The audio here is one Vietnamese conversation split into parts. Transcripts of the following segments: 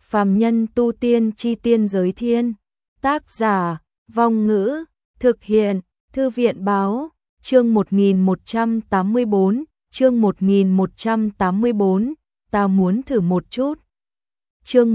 Phàm nhân tu tiên chi tiên giới thiên. Tác giả, Vong Ngữ, thực hiện, Thư viện báo, chương 1184, chương 1184, ta muốn thử một chút. Chương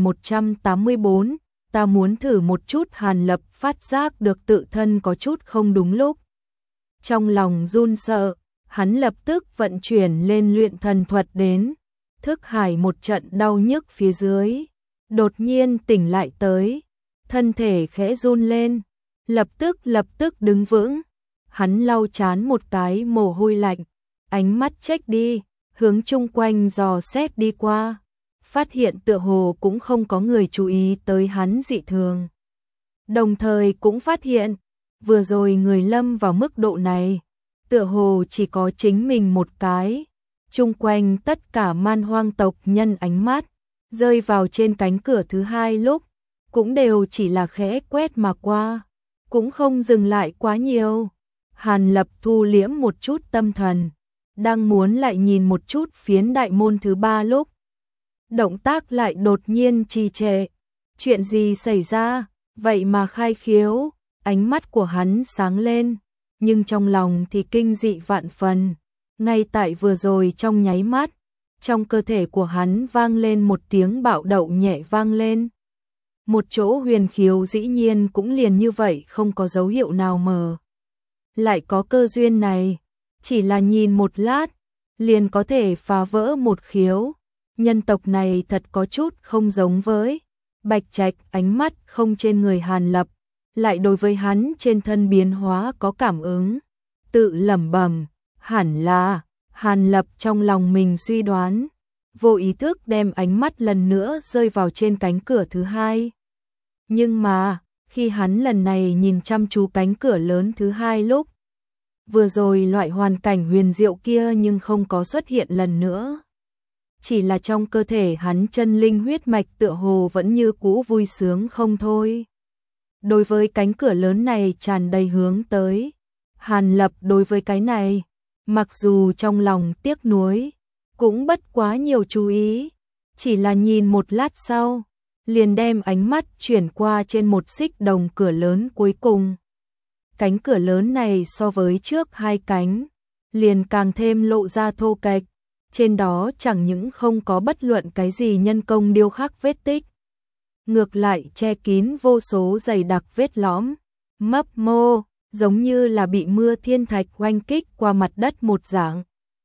1184, ta muốn thử một chút. Hàn Lập phát giác được tự thân có chút không đúng lúc. Trong lòng run sợ, hắn lập tức vận chuyển lên luyện thần thuật đến. Thức hải một trận đau nhức phía dưới, đột nhiên tỉnh lại tới, thân thể khẽ run lên, lập tức đứng vững. Hắn lau chán một cái mồ hôi lạnh, ánh mắt chếch đi, hướng chung quanh dò xét đi qua, phát hiện tựa hồ cũng không có người chú ý tới hắn dị thường. Đồng thời cũng phát hiện, vừa rồi người lâm vào mức độ này, tựa hồ chỉ có chính mình một cái. Chung quanh tất cả man hoang tộc nhân ánh mắt rơi vào trên cánh cửa thứ hai lúc, cũng đều chỉ là khẽ quét mà qua, cũng không dừng lại quá nhiều. Hàn Lập thu liễm một chút tâm thần, đang muốn lại nhìn một chút phiến đại môn thứ ba lúc, động tác lại đột nhiên trì trệ. Chuyện gì xảy ra, vậy mà khai khiếu? Ánh mắt của hắn sáng lên, nhưng trong lòng thì kinh dị vạn phần. Ngay tại vừa rồi trong nháy mắt, trong cơ thể của hắn vang lên một tiếng bạo động nhẹ vang lên. Một chỗ huyền khiếu dĩ nhiên cũng liền như vậy không có dấu hiệu nào mờ. Lại có cơ duyên này, chỉ là nhìn một lát, liền có thể phá vỡ một khiếu. Nhân tộc này thật có chút không giống với Bạch Trạch. Ánh mắt không trên người Hàn Lập, lại đối với hắn trên thân biến hóa có cảm ứng, tự lẩm bẩm. Hẳn là, Hàn Lập trong lòng mình suy đoán, vô ý thức đem ánh mắt lần nữa rơi vào trên cánh cửa thứ hai. Nhưng mà, khi hắn lần này nhìn chăm chú cánh cửa lớn thứ hai lúc, vừa rồi loại hoàn cảnh huyền diệu kia nhưng không có xuất hiện lần nữa. Chỉ là trong cơ thể hắn chân linh huyết mạch tựa hồ vẫn như cũ vui sướng không thôi. Đối với cánh cửa lớn này tràn đầy hướng tới. Hàn Lập đối với cái này, mặc dù trong lòng tiếc nuối, cũng bất quá nhiều chú ý, chỉ là nhìn một lát sau, liền đem ánh mắt chuyển qua trên một xích đồng cửa lớn cuối cùng. Cánh cửa lớn này so với trước hai cánh, liền càng thêm lộ ra thô kệch, trên đó chẳng những không có bất luận cái gì nhân công điêu khắc vết tích, ngược lại che kín vô số dày đặc vết lõm, mấp mô, giống như là bị mưa thiên thạch oanh kích qua mặt đất một dạng.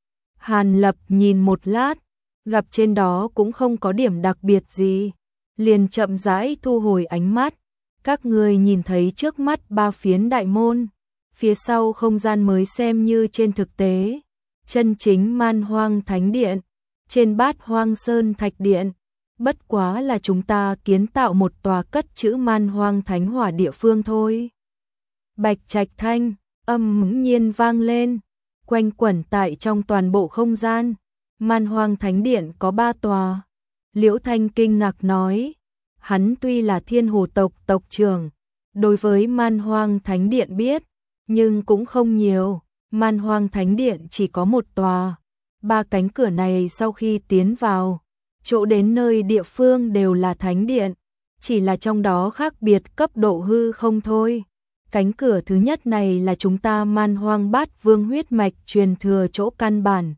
Hàn Lập nhìn một lát, gặp trên đó cũng không có điểm đặc biệt gì, liền chậm rãi thu hồi ánh mắt. Các người nhìn thấy trước mắt ba phiến đại môn, phía sau không gian mới xem như trên thực tế, chân chính man hoang thánh điện, trên bát hoang sơn thạch điện, bất quá là chúng ta kiến tạo một tòa cất chữ man hoang thánh hỏa địa phương thôi. Bạch Trạch thanh âm bỗng nhiên vang lên, quanh quẩn tại trong toàn bộ không gian. Man hoang thánh điện có 3 tòa. Liễu Thanh kinh ngạc nói, hắn tuy là Thiên Hồ tộc tộc trưởng, đối với man hoang thánh điện biết, nhưng cũng không nhiều. Man hoang thánh điện chỉ có 1 tòa, 3 cánh cửa này sau khi tiến vào, chỗ đến nơi địa phương đều là thánh điện, chỉ là trong đó khác biệt cấp độ hư không thôi. Cánh cửa thứ nhất này là chúng ta man hoang bát vương huyết mạch truyền thừa chỗ căn bản.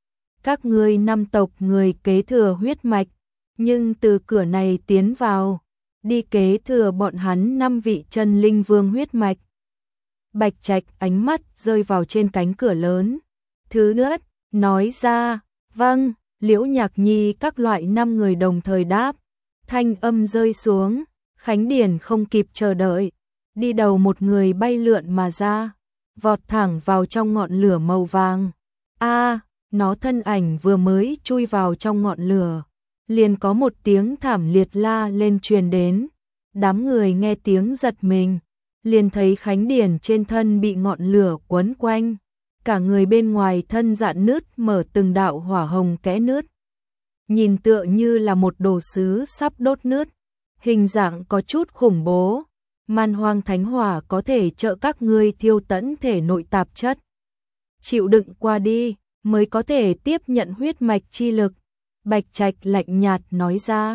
Các ngươi 5 tộc người kế thừa huyết mạch, nhưng từ cửa này tiến vào, đi kế thừa bọn hắn 5 vị chân linh vương huyết mạch. Bạch Trạch ánh mắt rơi vào trên cánh cửa lớn. Thứ nhất, nói ra, vâng. Liễu Nhạc Nhi các loại 5 người đồng thời đáp. Thanh âm rơi xuống, Khánh Điển không kịp chờ đợi, đi đầu một người bay lượn mà ra, vọt thẳng vào trong ngọn lửa màu vàng. Nó thân ảnh vừa mới chui vào trong ngọn lửa, liền có một tiếng thảm liệt la lên truyền đến. Đám người nghe tiếng giật mình, liền thấy Khánh Điển trên thân bị ngọn lửa quấn quanh, cả người bên ngoài thân rạn nứt mở từng đạo hỏa hồng kẽ nứt, nhìn tựa như là một đồ sứ sắp đốt nứt, hình dạng có chút khủng bố. Man hoang thánh hỏa có thể trợ các ngươi thiêu tận thể nội tạp chất, chịu đựng qua đi mới có thể tiếp nhận huyết mạch chi lực. Bạch Trạch lạnh nhạt nói ra.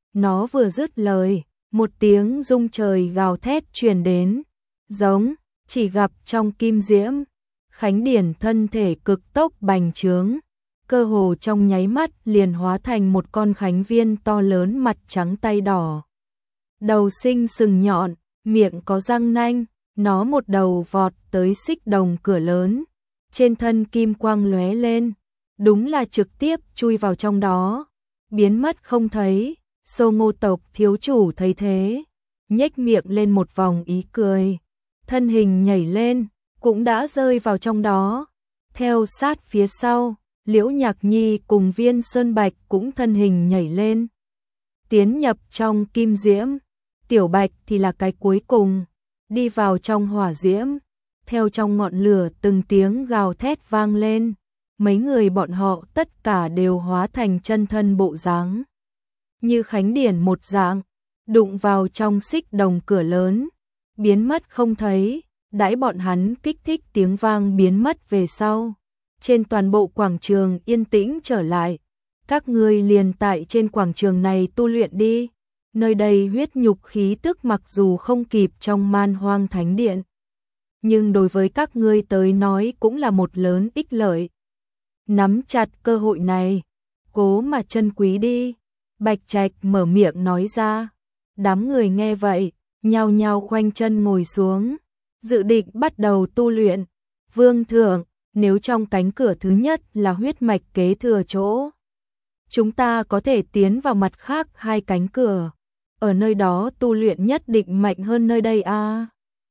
Nó vừa dứt lời, một tiếng rung trời gào thét truyền đến, giống, chỉ gặp trong kim diễm, Khánh Điển thân thể cực tốc bành trướng, cơ hồ trong nháy mắt liền hóa thành một con khánh viên to lớn mặt trắng tay đỏ. Đầu sinh sừng nhọn, miệng có răng nanh, nó một đầu vọt tới xích đồng cửa lớn, trên thân kim quang lóe lên, đúng là trực tiếp chui vào trong đó, biến mất không thấy. Sô Ngô tộc thiếu chủ thấy thế, nhếch miệng lên một vòng ý cười, thân hình nhảy lên, cũng đã rơi vào trong đó. Theo sát phía sau, Liễu Nhạc Nhi cùng Viên Sơn Bạch cũng thân hình nhảy lên, tiến nhập trong kim diễm. Tiểu Bạch thì là cái cuối cùng, đi vào trong hỏa diễm, theo trong ngọn lửa từng tiếng gào thét vang lên, mấy người bọn họ tất cả đều hóa thành chân thân bộ dáng như Khánh Điển một dạng, đụng vào trong xích đồng cửa lớn, biến mất không thấy. Đãi bọn hắn kích thích tiếng vang biến mất về sau, trên toàn bộ quảng trường yên tĩnh trở lại. Các ngươi liền tại trên quảng trường này tu luyện đi, nơi đây huyết nhục khí tức mặc dù không kịp trong Man Hoang Thánh Điện, nhưng đối với các ngươi tới nói cũng là một lớn ích lợi. Nắm chặt cơ hội này, cố mà trân quý đi. Bạch Trạch mở miệng nói ra. Đám người nghe vậy, nhao nhao khoanh chân ngồi xuống, dự định bắt đầu tu luyện. Vương thượng, nếu trong cánh cửa thứ nhất là huyết mạch kế thừa chỗ, chúng ta có thể tiến vào mặt khác hai cánh cửa, ở nơi đó tu luyện nhất định mạnh hơn nơi đây a.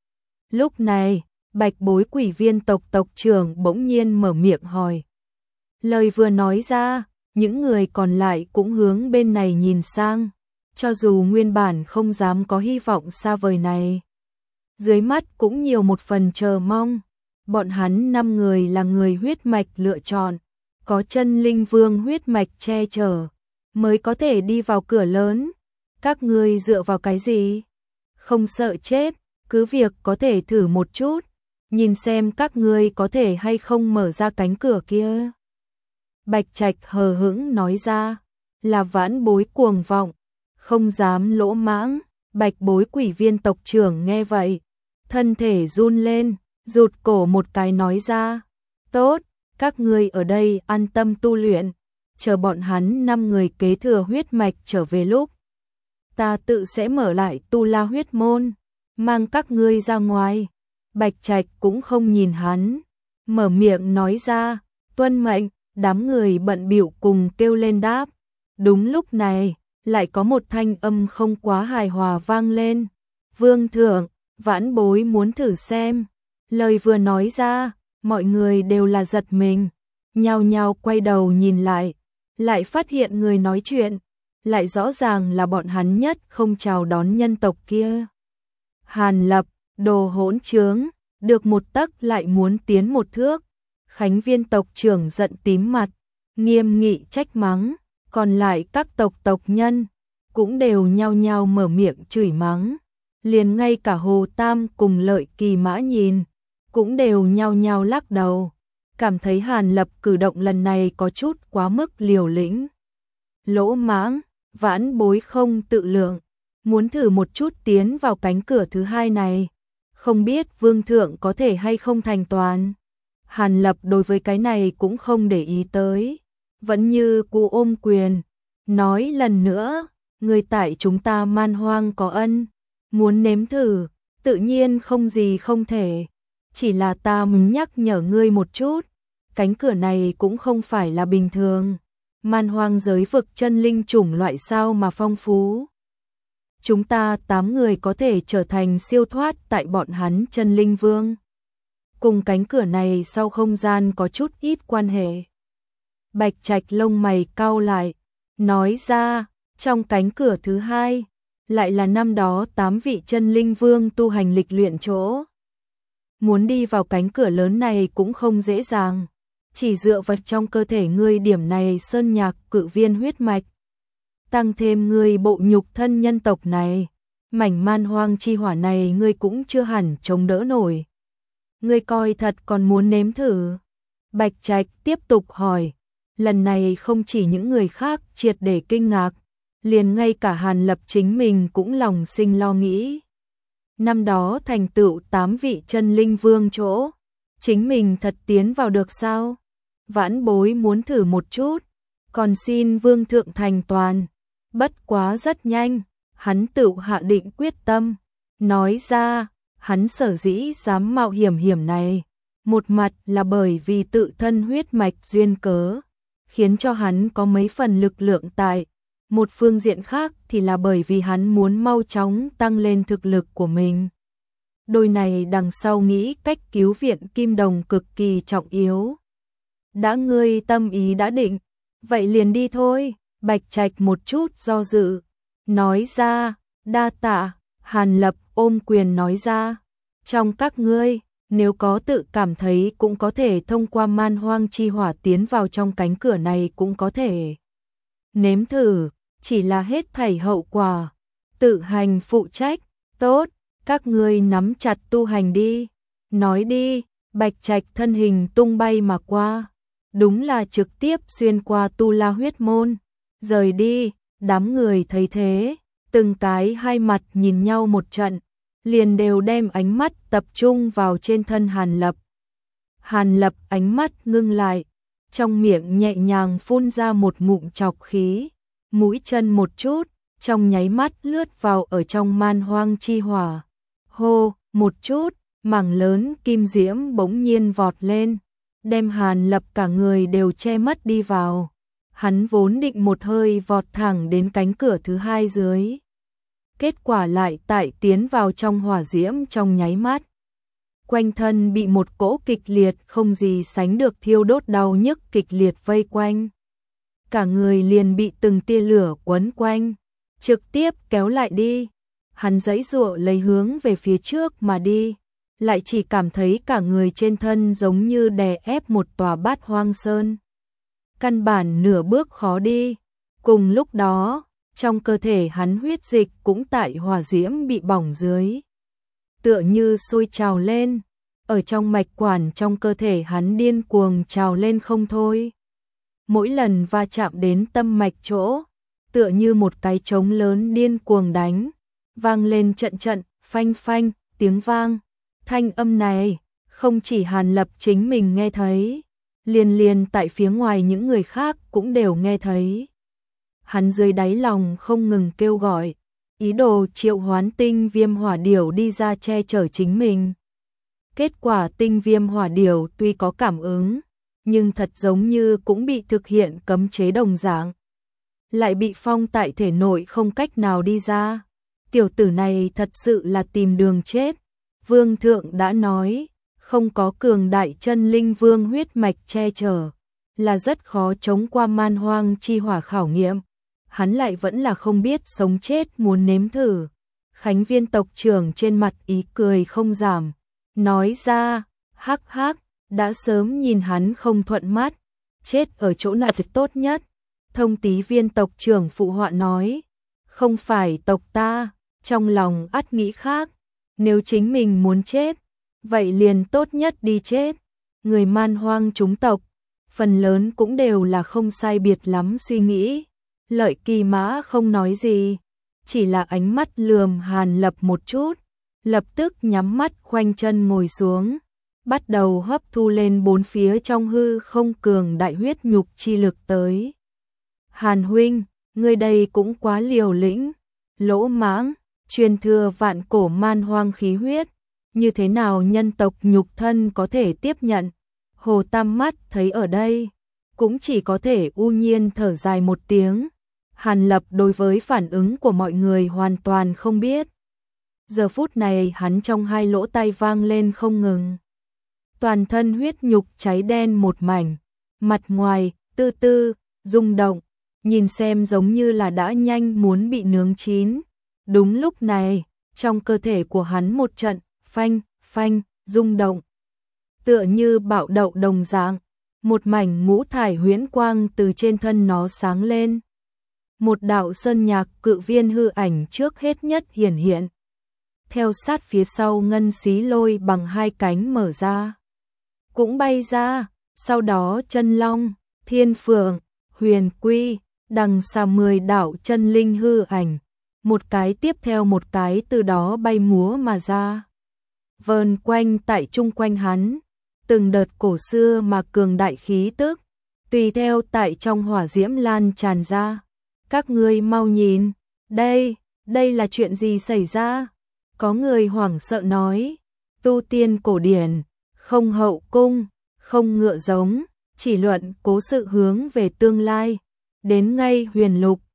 Lúc này, Bạch Bối Quỷ Viên tộc tộc trưởng bỗng nhiên mở miệng hỏi. Lời vừa nói ra, những người còn lại cũng hướng bên này nhìn sang, cho dù nguyên bản không dám có hy vọng xa vời này, dưới mắt cũng nhiều một phần chờ mong. Bọn hắn 5 người là người huyết mạch lựa chọn, có chân linh vương huyết mạch che chở, mới có thể đi vào cửa lớn. Các ngươi dựa vào cái gì? Không sợ chết, cứ việc có thể thử một chút, nhìn xem các ngươi có thể hay không mở ra cánh cửa kia. Bạch Trạch hờ hững nói ra, là Vãn Bối cuồng vọng, không dám lỗ mãng. Bạch Bối Quỷ Viên tộc trưởng nghe vậy, thân thể run lên, rụt cổ một cái nói ra, tốt, các ngươi ở đây an tâm tu luyện, chờ bọn hắn 5 người kế thừa huyết mạch trở về lúc, ta tự sẽ mở lại tu la huyết môn, mang các ngươi ra ngoài. Bạch Trạch cũng không nhìn hắn, mở miệng nói ra, tuân mệnh. Đám người bận bịu cùng kêu lên đáp. Đúng lúc này, lại có một thanh âm không quá hài hòa vang lên. Vương thượng, Vãn Bối muốn thử xem. Lời vừa nói ra, mọi người đều là giật mình, nhao nhao quay đầu nhìn lại phát hiện người nói chuyện, lại rõ ràng là bọn hắn nhất không chào đón nhân tộc kia. Hàn Lập, đồ hỗn trướng, được một tấc lại muốn tiến một thước. Khánh Viên tộc trưởng giận tím mặt, nghiêm nghị trách mắng, còn lại các tộc nhân cũng đều nhao nhao mở miệng chửi mắng, liền ngay cả Hồ Tam cùng Lợi Kỳ Mã nhìn, cũng đều nhao nhao lắc đầu, cảm thấy Hàn Lập cử động lần này có chút quá mức liều lĩnh. Lỗ mãng, Vãn Bối không tự lượng, muốn thử một chút tiến vào cánh cửa thứ hai này, không biết vương thượng có thể hay không thành toàn. Hàn Lập đối với cái này cũng không để ý tới, vẫn như cũ ôm quyền, nói lần nữa, người tại chúng ta Man Hoang có ân, muốn nếm thử, tự nhiên không gì không thể, chỉ là ta muốn nhắc nhở ngươi một chút, cánh cửa này cũng không phải là bình thường, Man Hoang giới vực chân linh chủng loại sao mà phong phú. Chúng ta 8 người có thể trở thành siêu thoát tại bọn hắn chân linh vương. Cùng cánh cửa này sau không gian có chút ít quan hệ. Bạch Trạch lông mày cau lại, nói ra, trong cánh cửa thứ hai, lại là năm đó 8 vị chân linh vương tu hành lịch luyện chỗ. Muốn đi vào cánh cửa lớn này cũng không dễ dàng, chỉ dựa vào trong cơ thể ngươi điểm này sơn nhạc cự viên huyết mạch. Tăng thêm ngươi bộ nhục thân nhân tộc này, mảnh man hoang chi hỏa này ngươi cũng chưa hẳn chống đỡ nổi. Ngươi coi thật còn muốn nếm thử? Bạch Trạch tiếp tục hỏi, lần này không chỉ những người khác triệt để kinh ngạc, liền ngay cả Hàn Lập chính mình cũng lòng sinh lo nghĩ. Năm đó thành tựu 8 vị chân linh vương chỗ, chính mình thật tiến vào được sao? Vãn bối muốn thử một chút, còn xin vương thượng thành toàn. Bất quá rất nhanh, hắn tự hạ định quyết tâm, nói ra, hắn sở dĩ dám mạo hiểm này, một mặt là bởi vì tự thân huyết mạch duyên cớ, khiến cho hắn có mấy phần lực lượng tại, một phương diện khác thì là bởi vì hắn muốn mau chóng tăng lên thực lực của mình. Đôi này đằng sau nghĩ cách cứu viện Kim Đồng cực kỳ trọng yếu. Đã ngươi tâm ý đã định, vậy liền đi thôi. Bạch Trạch một chút do dự, nói ra, đa tạ. Hàn Lập ôm quyền nói ra, trong các ngươi, nếu có tự cảm thấy cũng có thể thông qua man hoang chi hỏa tiến vào trong cánh cửa này cũng có thể. Nếm thử, chỉ là hết thảy hậu quả, tự hành phụ trách. Tốt, các ngươi nắm chặt tu hành đi. Nói đi, Bạch Trạch thân hình tung bay mà qua, đúng là trực tiếp xuyên qua Tu La huyết môn, rời đi. Đám người thấy thế, từng cái hai mặt nhìn nhau một trận, liền đều đem ánh mắt tập trung vào trên thân Hàn Lập. Hàn Lập ánh mắt ngưng lại, trong miệng nhẹ nhàng phun ra một ngụm trọc khí, mũi chân một chút, trong nháy mắt lướt vào ở trong man hoang chi hỏa. Hô, một chút, mảng lớn kim diễm bỗng nhiên vọt lên, đem Hàn Lập cả người đều che mất đi vào. Hắn vốn định một hơi vọt thẳng đến cánh cửa thứ hai dưới. Kết quả lại tại tiến vào trong hỏa diễm trong nháy mắt. Quanh thân bị một cỗ kịch liệt không gì sánh được thiêu đốt đau nhức kịch liệt vây quanh. Cả người liền bị từng tia lửa quấn quanh, trực tiếp kéo lại đi. Hắn giãy giụa lấy hướng về phía trước mà đi, lại chỉ cảm thấy cả người trên thân giống như đè ép một tòa bát hoang sơn. Căn bản nửa bước khó đi. Cùng lúc đó, trong cơ thể hắn huyết dịch cũng tại hỏa diễm bị bỏng dưới, tựa như sôi trào lên, ở trong mạch quản trong cơ thể hắn điên cuồng trào lên không thôi. Mỗi lần va chạm đến tâm mạch chỗ, tựa như một cái trống lớn điên cuồng đánh, vang lên trận trận, phanh phanh, tiếng vang. Thanh âm này, không chỉ Hàn Lập chính mình nghe thấy, liền tại phía ngoài những người khác cũng đều nghe thấy. Hắn dưới đáy lòng không ngừng kêu gọi, ý đồ triệu hoán tinh viêm hỏa điểu đi ra che chở chính mình. Kết quả tinh viêm hỏa điểu tuy có cảm ứng, nhưng thật giống như cũng bị thực hiện cấm chế đồng dạng, lại bị phong tại thể nội không cách nào đi ra. Tiểu tử này thật sự là tìm đường chết. Vương thượng đã nói, không có cường đại chân linh vương huyết mạch che chở, là rất khó chống qua man hoang chi hỏa khảo nghiệm. Hắn lại vẫn là không biết sống chết muốn nếm thử. Khánh Viên tộc trưởng trên mặt ý cười không giảm, nói ra, hắc hắc, đã sớm nhìn hắn không thuận mắt, chết ở chỗ này thì tốt nhất. Thông Tý Viên tộc trưởng phụ họa nói, không phải tộc ta, trong lòng ắt nghĩ khác, nếu chính mình muốn chết, vậy liền tốt nhất đi chết. Người man hoang chúng tộc, phần lớn cũng đều là không sai biệt lắm suy nghĩ. Lợi Kỳ Mã không nói gì, chỉ là ánh mắt lườm Hàn Lập một chút, lập tức nhắm mắt khoanh chân ngồi xuống, bắt đầu hấp thu lên bốn phía trong hư không cường đại huyết nhục chi lực tới. Hàn huynh, ngươi đây cũng quá liều lĩnh, lỗ mãng, truyền thừa vạn cổ man hoang khí huyết, như thế nào nhân tộc nhục thân có thể tiếp nhận? Hồ Tam Mắt thấy ở đây, cũng chỉ có thể u nhiên thở dài một tiếng. Hàn Lập đối với phản ứng của mọi người hoàn toàn không biết. Giờ phút này hắn trong hai lỗ tai vang lên không ngừng. Toàn thân huyết nhục cháy đen một mảnh, mặt ngoài, tư tư, rung động, nhìn xem giống như là đã nhanh muốn bị nướng chín. Đúng lúc này, trong cơ thể của hắn một trận, phanh, phanh, rung động. Tựa như bạo đậu đồng dạng, một mảnh ngũ thải huyễn quang từ trên thân nó sáng lên. Một đạo sơn nhạc cự viên hư ảnh trước hết nhất hiển hiện. Theo sát phía sau ngân xí lôi bằng hai cánh mở ra. Cũng bay ra, sau đó chân long, thiên phượng, huyền quy, đằng xa 10 đạo chân linh hư ảnh, một cái tiếp theo một cái từ đó bay múa mà ra. Vờn quanh tại chung quanh hắn, từng đợt cổ xưa mà cường đại khí tức, tùy theo tại trong hỏa diễm lan tràn ra. Các ngươi mau nhìn, đây là chuyện gì xảy ra? Có người hoảng sợ nói, tu tiên cổ điển, không hậu cung, không ngựa giống, chỉ luận cố sự hướng về tương lai, đến ngay huyền lục,